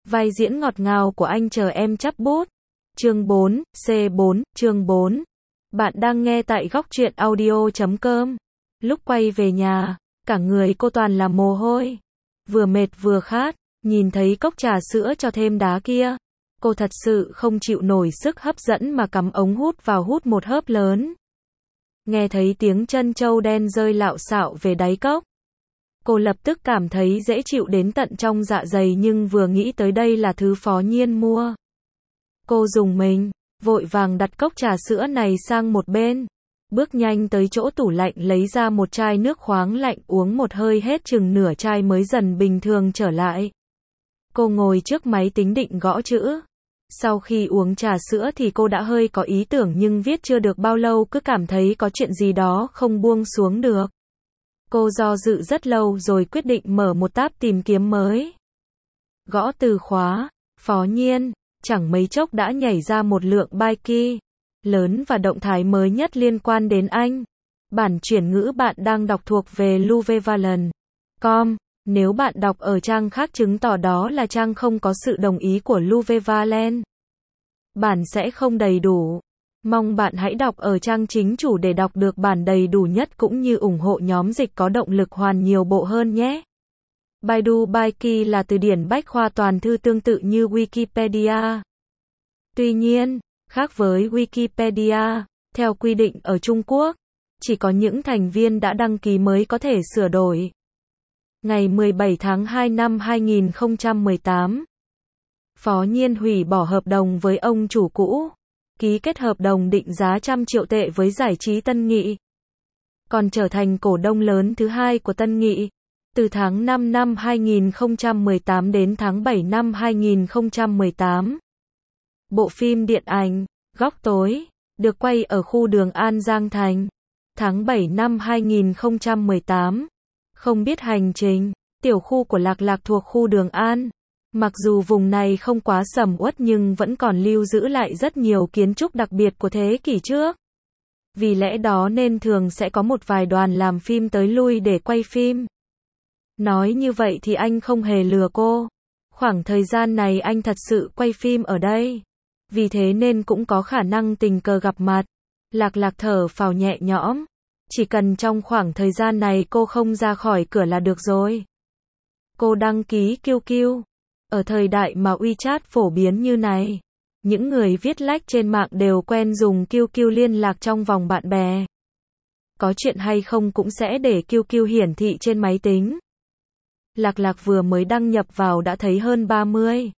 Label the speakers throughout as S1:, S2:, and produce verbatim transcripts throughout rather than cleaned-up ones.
S1: Vai diễn ngọt ngào của anh chờ em chắp bút. Chương bốn, C bốn, chương bốn. Bạn đang nghe tại góc truyện audio chấm com. Lúc quay về nhà, cả người cô toàn là mồ hôi. Vừa mệt vừa khát, nhìn thấy cốc trà sữa cho thêm đá kia. Cô thật sự không chịu nổi sức hấp dẫn mà cắm ống hút vào hút một hớp lớn. Nghe thấy tiếng chân trâu đen rơi lạo xạo về đáy cốc. Cô lập tức cảm thấy dễ chịu đến tận trong dạ dày, nhưng vừa nghĩ tới đây là thứ Phó Nhiên mua. Cô rùng mình, vội vàng đặt cốc trà sữa này sang một bên. Bước nhanh tới chỗ tủ lạnh lấy ra một chai nước khoáng lạnh, uống một hơi hết chừng nửa chai mới dần bình thường trở lại. Cô ngồi trước máy tính định gõ chữ. Sau khi uống trà sữa thì cô đã hơi có ý tưởng, nhưng viết chưa được bao lâu cứ cảm thấy có chuyện gì đó không buông xuống được. Cô do dự rất lâu rồi quyết định mở một tab tìm kiếm mới. Gõ từ khóa, Phó Nhiên, chẳng mấy chốc đã nhảy ra một lượng bài key lớn và động thái mới nhất liên quan đến anh. Bản chuyển ngữ bạn đang đọc thuộc về luvevalon chấm com. Nếu bạn đọc ở trang khác chứng tỏ đó là trang không có sự đồng ý của Luvevalon. Bản sẽ không đầy đủ. Mong bạn hãy đọc ở trang chính chủ để đọc được bản đầy đủ nhất cũng như ủng hộ nhóm dịch có động lực hoàn nhiều bộ hơn nhé. Baidu Baiki là từ điển bách khoa toàn thư tương tự như Wikipedia. Tuy nhiên, khác với Wikipedia, theo quy định ở Trung Quốc, chỉ có những thành viên đã đăng ký mới có thể sửa đổi. Ngày mười bảy tháng hai năm hai nghìn không trăm mười tám, Phó Nhiên hủy bỏ hợp đồng với ông chủ cũ, ký kết hợp đồng định giá trăm triệu tệ với giải trí Tân Nghị, còn trở thành cổ đông lớn thứ hai của Tân Nghị. Từ tháng năm năm hai nghìn không trăm mười tám đến tháng bảy năm hai nghìn không trăm mười tám, bộ phim điện ảnh Góc Tối được quay ở khu Đường An Giang Thành. Tháng bảy năm hai nghìn không trăm mười tám, Không biết hành trình, tiểu khu của Lạc Lạc thuộc khu Đường An. Mặc dù vùng này không quá sầm uất nhưng vẫn còn lưu giữ lại rất nhiều kiến trúc đặc biệt của thế kỷ trước. Vì lẽ đó nên thường sẽ có một vài đoàn làm phim tới lui để quay phim. Nói như vậy thì anh không hề lừa cô. Khoảng thời gian này anh thật sự quay phim ở đây. Vì thế nên cũng có khả năng tình cờ gặp mặt. Lạc Lạc thở phào nhẹ nhõm. Chỉ cần trong khoảng thời gian này cô không ra khỏi cửa là được rồi. Cô đăng ký quy quy. Ở thời đại mà WeChat phổ biến như này, những người viết lách trên mạng đều quen dùng quy quy liên lạc trong vòng bạn bè. Có chuyện hay không cũng sẽ để quy quy hiển thị trên máy tính. Lạc Lạc vừa mới đăng nhập vào đã thấy hơn ba mươi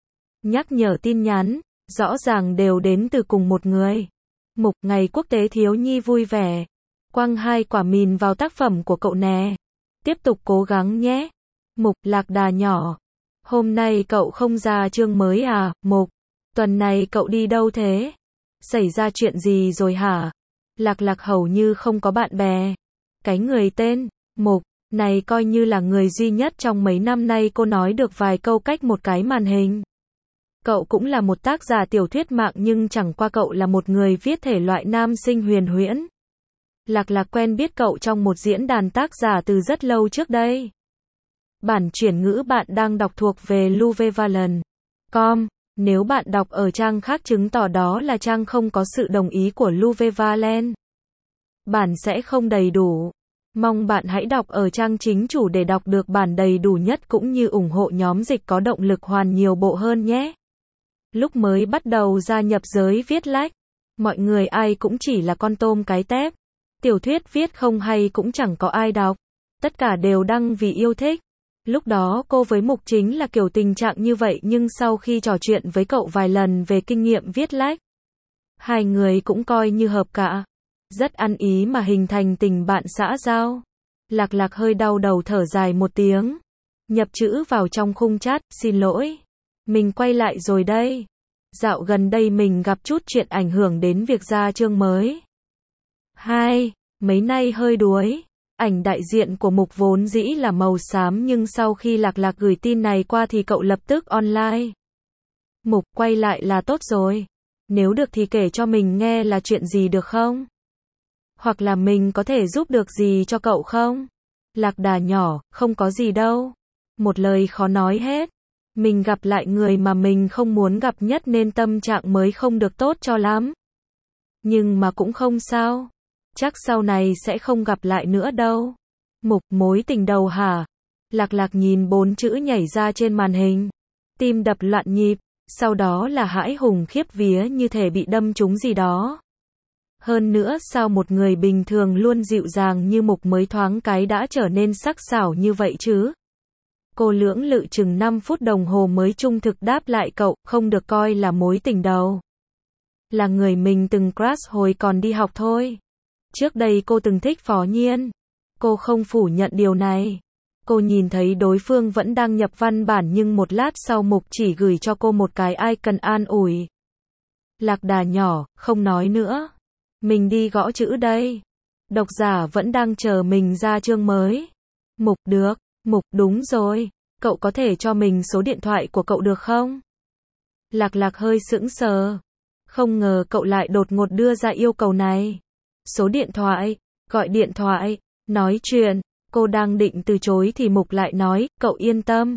S1: nhắc nhở tin nhắn, rõ ràng đều đến từ cùng một người. Mục Ngày Quốc tế Thiếu nhi vui vẻ. Quăng hai quả mìn vào tác phẩm của cậu nè. Tiếp tục cố gắng nhé. Mục Lạc Đà nhỏ. Hôm nay cậu không ra chương mới à? Mục, tuần này cậu đi đâu thế? Xảy ra chuyện gì rồi hả? Lạc Lạc hầu như không có bạn bè. Cái người tên Mục này coi như là người duy nhất trong mấy năm nay cô nói được vài câu cách một cái màn hình. Cậu cũng là một tác giả tiểu thuyết mạng nhưng chẳng qua cậu là một người viết thể loại nam sinh huyền huyễn. Lạc Lạc quen biết cậu trong một diễn đàn tác giả từ rất lâu trước đây. Bản chuyển ngữ bạn đang đọc thuộc về luvevalon chấm com. Nếu bạn đọc ở trang khác chứng tỏ đó là trang không có sự đồng ý của Luvevalon. Bản sẽ không đầy đủ. Mong bạn hãy đọc ở trang chính chủ để đọc được bản đầy đủ nhất cũng như ủng hộ nhóm dịch có động lực hoàn nhiều bộ hơn nhé. Lúc mới bắt đầu gia nhập giới viết lách, mọi người ai cũng chỉ là con tôm cái tép. Tiểu thuyết viết không hay cũng chẳng có ai đọc. Tất cả đều đăng vì yêu thích. Lúc đó cô với Mục chính là kiểu tình trạng như vậy, nhưng sau khi trò chuyện với cậu vài lần về kinh nghiệm viết lách, hai người cũng coi như hợp cả. Rất ăn ý mà hình thành tình bạn xã giao. Lạc Lạc hơi đau đầu thở dài một tiếng. Nhập chữ vào trong khung chat, xin lỗi. Mình quay lại rồi đây. Dạo gần đây mình gặp chút chuyện ảnh hưởng đến việc ra chương mới. Hai, mấy nay hơi đuối. Ảnh đại diện của Mục vốn dĩ là màu xám nhưng sau khi Lạc Lạc gửi tin này qua thì cậu lập tức online. Mục, quay lại là tốt rồi. Nếu được thì kể cho mình nghe là chuyện gì được không? Hoặc là mình có thể giúp được gì cho cậu không? Lạc Đà nhỏ, không có gì đâu. Một lời khó nói hết. Mình gặp lại người mà mình không muốn gặp nhất nên tâm trạng mới không được tốt cho lắm. Nhưng mà cũng không sao. Chắc sau này sẽ không gặp lại nữa đâu. Mục mối tình đầu hả? Lạc Lạc nhìn bốn chữ nhảy ra trên màn hình. Tim đập loạn nhịp, sau đó là hãi hùng khiếp vía như thể bị đâm trúng gì đó. Hơn nữa sao một người bình thường luôn dịu dàng như Mục mới thoáng cái đã trở nên sắc sảo như vậy chứ? Cô lưỡng lự chừng năm phút đồng hồ mới trung thực đáp lại cậu, không được coi là mối tình đầu. Là người mình từng crush hồi còn đi học thôi. Trước đây cô từng thích Phó Nhiên. Cô không phủ nhận điều này. Cô nhìn thấy đối phương vẫn đang nhập văn bản nhưng một lát sau Mục chỉ gửi cho cô một cái icon an ủi. Lạc Đà nhỏ, không nói nữa. Mình đi gõ chữ đây. Độc giả vẫn đang chờ mình ra chương mới. Mục được, Mục đúng rồi. Cậu có thể cho mình số điện thoại của cậu được không? Lạc Lạc hơi sững sờ. Không ngờ cậu lại đột ngột đưa ra yêu cầu này. Số điện thoại, gọi điện thoại, nói chuyện. Cô đang định từ chối thì Mục lại nói, cậu yên tâm.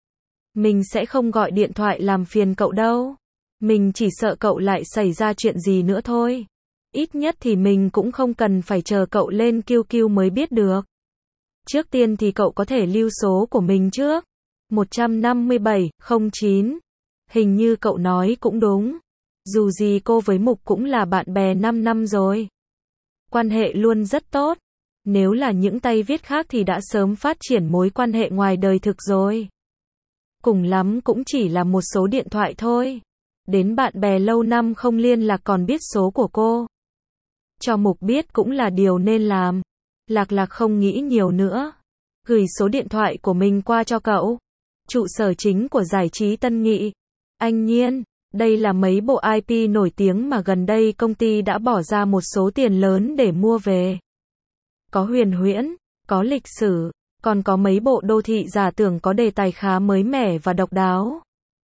S1: Mình sẽ không gọi điện thoại làm phiền cậu đâu. Mình chỉ sợ cậu lại xảy ra chuyện gì nữa thôi. Ít nhất thì mình cũng không cần phải chờ cậu lên Q Q mới biết được. Trước tiên thì cậu có thể lưu số của mình trước. một năm bảy không chín. Hình như cậu nói cũng đúng. Dù gì cô với Mục cũng là bạn bè năm năm rồi. Quan hệ luôn rất tốt. Nếu là những tay viết khác thì đã sớm phát triển mối quan hệ ngoài đời thực rồi. Cùng lắm cũng chỉ là một số điện thoại thôi. Đến bạn bè lâu năm không liên lạc còn biết số của cô. Cho Mục biết cũng là điều nên làm. Lạc Lạc không nghĩ nhiều nữa. Gửi số điện thoại của mình qua cho cậu. Trụ sở chính của giải trí Tân Nghị. Anh Nhiên, đây là mấy bộ i pê nổi tiếng mà gần đây công ty đã bỏ ra một số tiền lớn để mua về. Có huyền huyễn, có lịch sử, còn có mấy bộ đô thị giả tưởng có đề tài khá mới mẻ và độc đáo.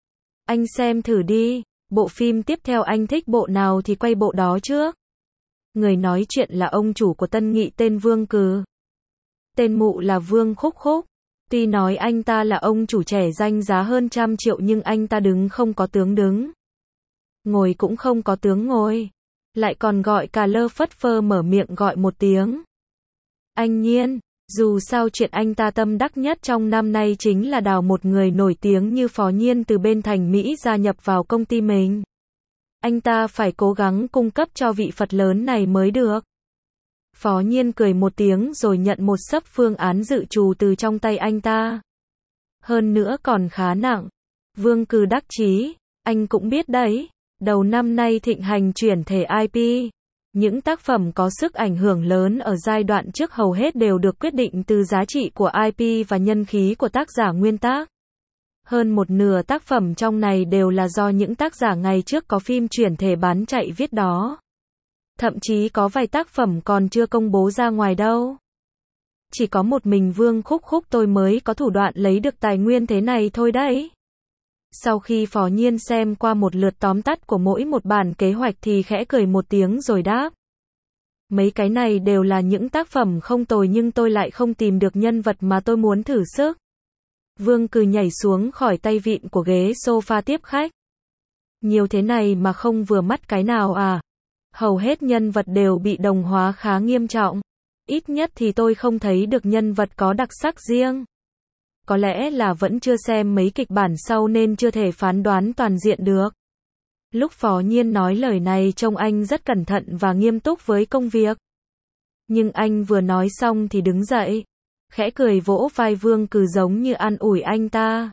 S1: Anh xem thử đi, bộ phim tiếp theo anh thích bộ nào thì quay bộ đó trước. Người nói chuyện là ông chủ của Tân Nghị tên Vương Cừ. Tên mụ là Vương Khúc Khúc. Tuy nói anh ta là ông chủ trẻ danh giá hơn trăm triệu nhưng anh ta đứng không có tướng đứng. Ngồi cũng không có tướng ngồi. Lại còn gọi cà lơ phất phơ mở miệng gọi một tiếng. Anh Nhiên, dù sao chuyện anh ta tâm đắc nhất trong năm nay chính là đào một người nổi tiếng như Phó Nhiên từ bên thành Mỹ gia nhập vào công ty mình. Anh ta phải cố gắng cung cấp cho vị Phật lớn này mới được. Phó Nhiên cười một tiếng rồi nhận một xấp phương án dự trù từ trong tay anh ta. Hơn nữa còn khá nặng. Vương Cừ đắc chí, anh cũng biết đấy, đầu năm nay thịnh hành chuyển thể i pê. Những tác phẩm có sức ảnh hưởng lớn ở giai đoạn trước hầu hết đều được quyết định từ giá trị của i pê và nhân khí của tác giả nguyên tác. Hơn một nửa tác phẩm trong này đều là do những tác giả ngày trước có phim chuyển thể bán chạy viết đó. Thậm chí có vài tác phẩm còn chưa công bố ra ngoài đâu. Chỉ có một mình Vương Khúc Khúc tôi mới có thủ đoạn lấy được tài nguyên thế này thôi đấy. Sau khi Phó Nhiên xem qua một lượt tóm tắt của mỗi một bản kế hoạch thì khẽ cười một tiếng rồi đáp. Mấy cái này đều là những tác phẩm không tồi nhưng tôi lại không tìm được nhân vật mà tôi muốn thử sức. Vương Cừ nhảy xuống khỏi tay vịn của ghế sofa tiếp khách. Nhiều thế này mà không vừa mắt cái nào à? Hầu hết nhân vật đều bị đồng hóa khá nghiêm trọng. Ít nhất thì tôi không thấy được nhân vật có đặc sắc riêng. Có lẽ là vẫn chưa xem mấy kịch bản sau nên chưa thể phán đoán toàn diện được. Lúc Phó Nhiên nói lời này trông anh rất cẩn thận và nghiêm túc với công việc. Nhưng anh vừa nói xong thì đứng dậy. Khẽ cười vỗ vai Vương Cừ giống như an ủi anh ta.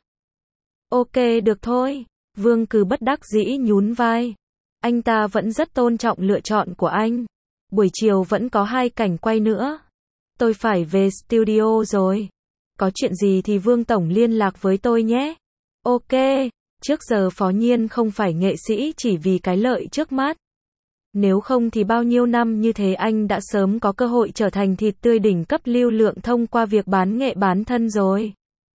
S1: Ok được thôi. Vương Cừ bất đắc dĩ nhún vai. Anh ta vẫn rất tôn trọng lựa chọn của anh. Buổi chiều vẫn có hai cảnh quay nữa. Tôi phải về studio rồi. Có chuyện gì thì Vương Tổng liên lạc với tôi nhé. Ok. Trước giờ Phó Nhiên không phải nghệ sĩ chỉ vì cái lợi trước mắt. Nếu không thì bao nhiêu năm như thế anh đã sớm có cơ hội trở thành thịt tươi đỉnh cấp lưu lượng thông qua việc bán nghệ bán thân rồi.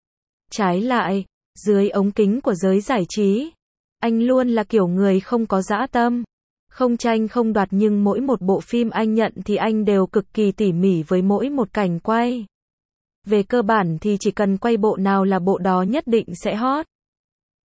S1: Trái lại, dưới ống kính của giới giải trí, anh luôn là kiểu người không có dã tâm, không tranh không đoạt nhưng mỗi một bộ phim anh nhận thì anh đều cực kỳ tỉ mỉ với mỗi một cảnh quay. Về cơ bản thì chỉ cần quay bộ nào là bộ đó nhất định sẽ hot.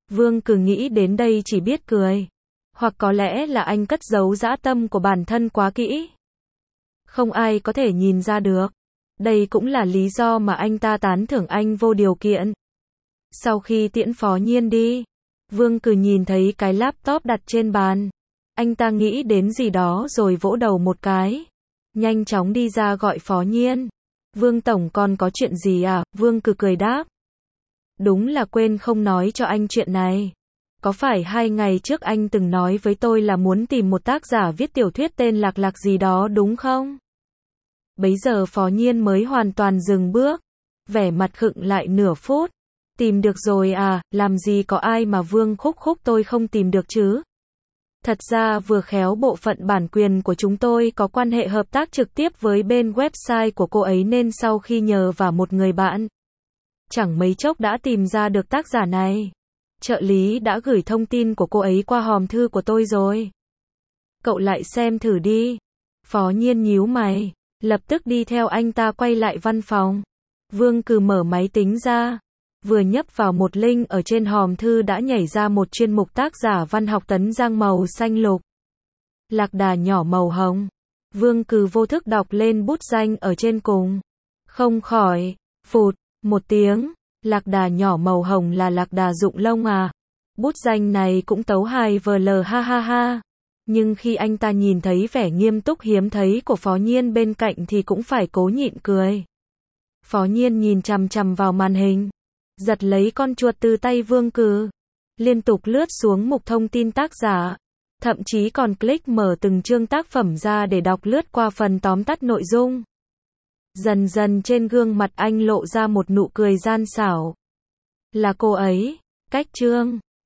S1: Vương Cừ nghĩ đến đây chỉ biết cười. Hoặc có lẽ là anh cất giấu dã tâm của bản thân quá kỹ. Không ai có thể nhìn ra được. Đây cũng là lý do mà anh ta tán thưởng anh vô điều kiện. Sau khi tiễn Phó Nhiên đi, Vương Cừ nhìn thấy cái laptop đặt trên bàn. Anh ta nghĩ đến gì đó rồi vỗ đầu một cái. Nhanh chóng đi ra gọi Phó Nhiên. Vương Tổng còn có chuyện gì à? Vương Cừ cười đáp. Đúng là quên không nói cho anh chuyện này. Có phải hai ngày trước anh từng nói với tôi là muốn tìm một tác giả viết tiểu thuyết tên Lạc Lạc gì đó đúng không? Bấy giờ Phó Nhiên mới hoàn toàn dừng bước. Vẻ mặt khựng lại nửa phút. Tìm được rồi à, làm gì có ai mà Vương Khúc Khúc tôi không tìm được chứ? Thật ra vừa khéo bộ phận bản quyền của chúng tôi có quan hệ hợp tác trực tiếp với bên website của cô ấy nên sau khi nhờ vào một người bạn, chẳng mấy chốc đã tìm ra được tác giả này. Trợ lý đã gửi thông tin của cô ấy qua hòm thư của tôi rồi. Cậu lại xem thử đi. Phó Nhiên nhíu mày, lập tức đi theo anh ta quay lại văn phòng. Vương Cừ mở máy tính ra. Vừa nhấp vào một link ở trên hòm thư đã nhảy ra một chuyên mục tác giả văn học Tấn Giang màu xanh lục. Lạc đà nhỏ màu hồng. Vương Cừ vô thức đọc lên bút danh ở trên cùng. Không khỏi, phụt, một tiếng. Lạc đà nhỏ màu hồng là lạc đà rụng lông à? Bút danh này cũng tấu hài vờ lờ ha ha ha. Nhưng khi anh ta nhìn thấy vẻ nghiêm túc hiếm thấy của Phó Nhiên bên cạnh thì cũng phải cố nhịn cười. Phó Nhiên nhìn chằm chằm vào màn hình. Giật lấy con chuột từ tay Vương Cừ. Liên tục lướt xuống mục thông tin tác giả. Thậm chí còn click mở từng chương tác phẩm ra để đọc lướt qua phần tóm tắt nội dung. Dần dần trên gương mặt anh lộ ra một nụ cười gian xảo. Là cô ấy. Cách chương.